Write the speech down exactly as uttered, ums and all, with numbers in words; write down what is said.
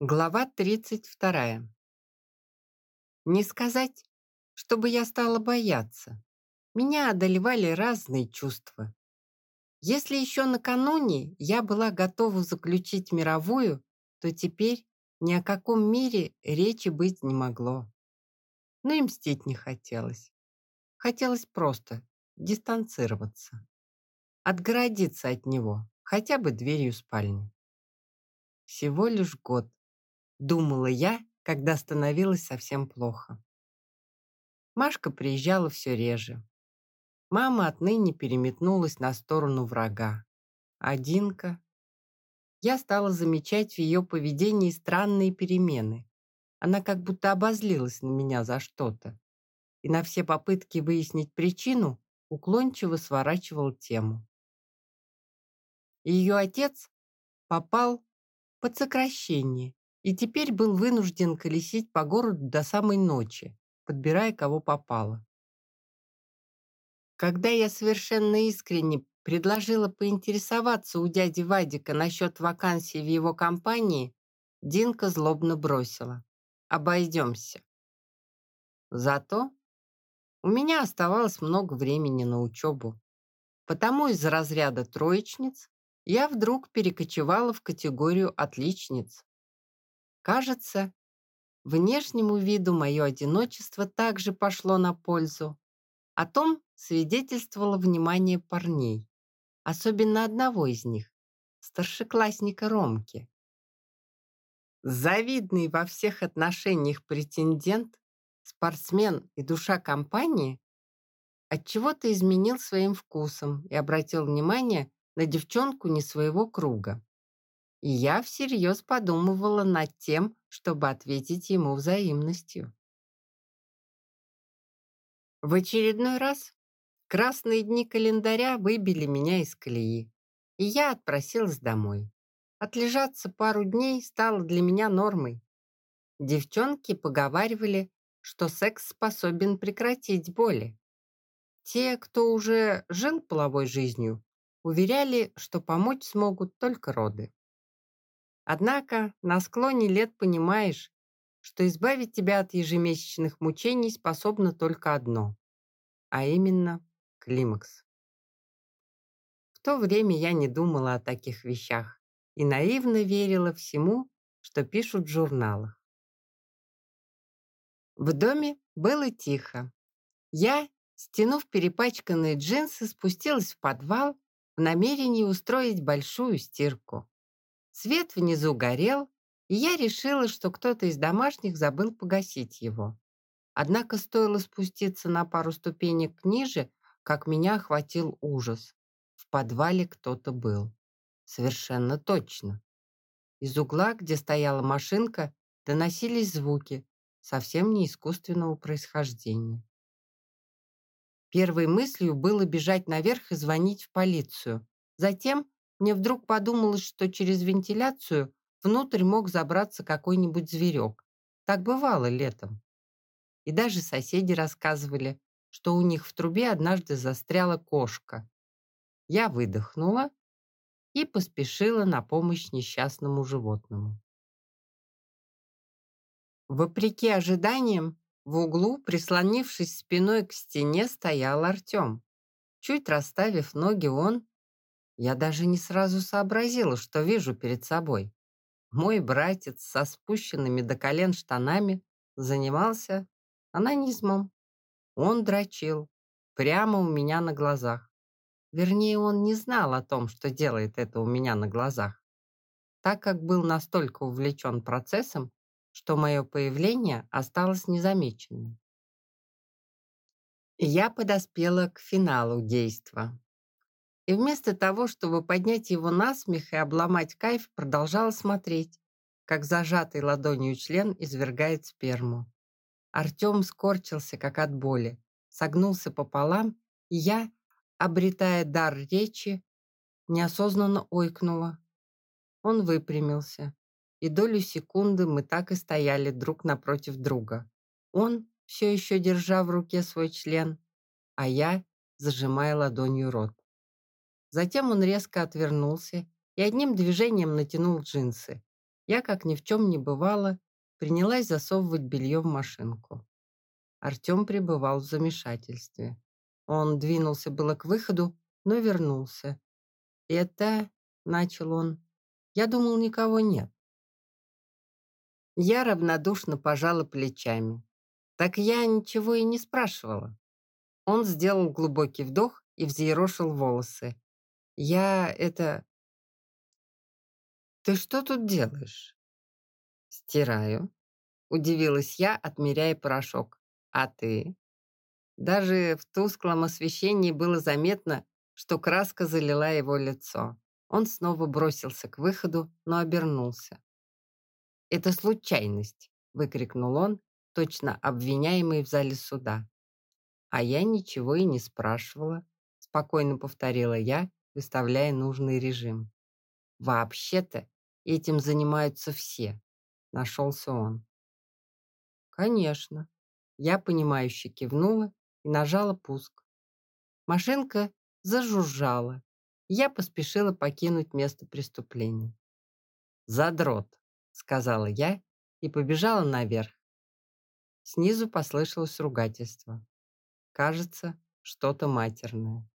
Глава тридцать вторая. Не сказать, чтобы я стала бояться. Меня одолевали разные чувства. Если еще накануне я была готова заключить мировую, то теперь ни о каком мире речи быть не могло. Но и мстить не хотелось. Хотелось просто дистанцироваться. Отгородиться от него, хотя бы дверью спальни. Всего лишь год, думала я, когда становилось совсем плохо. Машка приезжала все реже. Мама отныне переметнулась на сторону врага. А Динка... Я стала замечать в ее поведении странные перемены. Она как будто обозлилась на меня за что-то. И на все попытки выяснить причину уклончиво сворачивала тему. Ее отец попал под сокращение и теперь был вынужден колесить по городу до самой ночи, подбирая кого попало. Когда я совершенно искренне предложила поинтересоваться у дяди Вадика насчет вакансии в его компании, Динка злобно бросила: «Обойдемся». Зато у меня оставалось много времени на учебу. Потому из разряда троечниц я вдруг перекочевала в категорию отличниц. Кажется, внешнему виду мое одиночество также пошло на пользу. О том свидетельствовало внимание парней, особенно одного из них, старшеклассника Ромки. Завидный во всех отношениях претендент, спортсмен и душа компании отчего-то изменил своим вкусом и обратил внимание на девчонку не своего круга. И я всерьез подумывала над тем, чтобы ответить ему взаимностью. В очередной раз красные дни календаря выбили меня из колеи, и я отпросилась домой. Отлежаться пару дней стало для меня нормой. Девчонки поговаривали, что секс способен прекратить боли. Те, кто уже жил половой жизнью, уверяли, что помочь смогут только роды. Однако на склоне лет понимаешь, что избавить тебя от ежемесячных мучений способно только одно, а именно климакс. В то время я не думала о таких вещах и наивно верила всему, что пишут в журналах. В доме было тихо. Я, стянув перепачканные джинсы, спустилась в подвал в намерении устроить большую стирку. Свет внизу горел, и я решила, что кто-то из домашних забыл погасить его. Однако стоило спуститься на пару ступенек ниже, как меня охватил ужас. В подвале кто-то был. Совершенно точно. Из угла, где стояла машинка, доносились звуки, совсем не искусственного происхождения. Первой мыслью было бежать наверх и звонить в полицию. Затем мне вдруг подумалось, что через вентиляцию внутрь мог забраться какой-нибудь зверек. Так бывало летом. И даже соседи рассказывали, что у них в трубе однажды застряла кошка. Я выдохнула и поспешила на помощь несчастному животному. Вопреки ожиданиям, в углу, прислонившись спиной к стене, стоял Артем. Чуть расставив ноги, он... Я даже не сразу сообразила, что вижу перед собой. Мой братец со спущенными до колен штанами занимался онанизмом. Он дрочил прямо у меня на глазах. Вернее, он не знал о том, что делает это у меня на глазах, так как был настолько увлечен процессом, что мое появление осталось незамеченным. Я подоспела к финалу действа. И вместо того, чтобы поднять его насмех и обломать кайф, продолжала смотреть, как зажатый ладонью член извергает сперму. Артем скорчился, как от боли, согнулся пополам, и я, обретая дар речи, неосознанно ойкнула. Он выпрямился, и долю секунды мы так и стояли друг напротив друга. Он, все еще держа в руке свой член, а я, зажимая ладонью рот. Затем он резко отвернулся и одним движением натянул джинсы. Я, как ни в чем не бывало, принялась засовывать белье в машинку. Артем пребывал в замешательстве. Он двинулся было к выходу, но вернулся. «Это...» — начал он. «Я думал, никого нет». Я равнодушно пожала плечами. Так я ничего и не спрашивала. Он сделал глубокий вдох и взъерошил волосы. «Я это...» «Ты что тут делаешь?» «Стираю», — удивилась я, отмеряя порошок. «А ты?» Даже в тусклом освещении было заметно, что краска залила его лицо. Он снова бросился к выходу, но обернулся. «Это случайность!» — выкрикнул он, точно обвиняемый в зале суда. «А я ничего и не спрашивала», — спокойно повторила я, выставляя нужный режим. «Вообще-то этим занимаются все», — нашелся он. «Конечно». Я понимающе кивнула и нажала пуск. Машинка зажужжала. Я поспешила покинуть место преступления. «Задрот», — сказала я и побежала наверх. Снизу послышалось ругательство. Кажется, что-то матерное.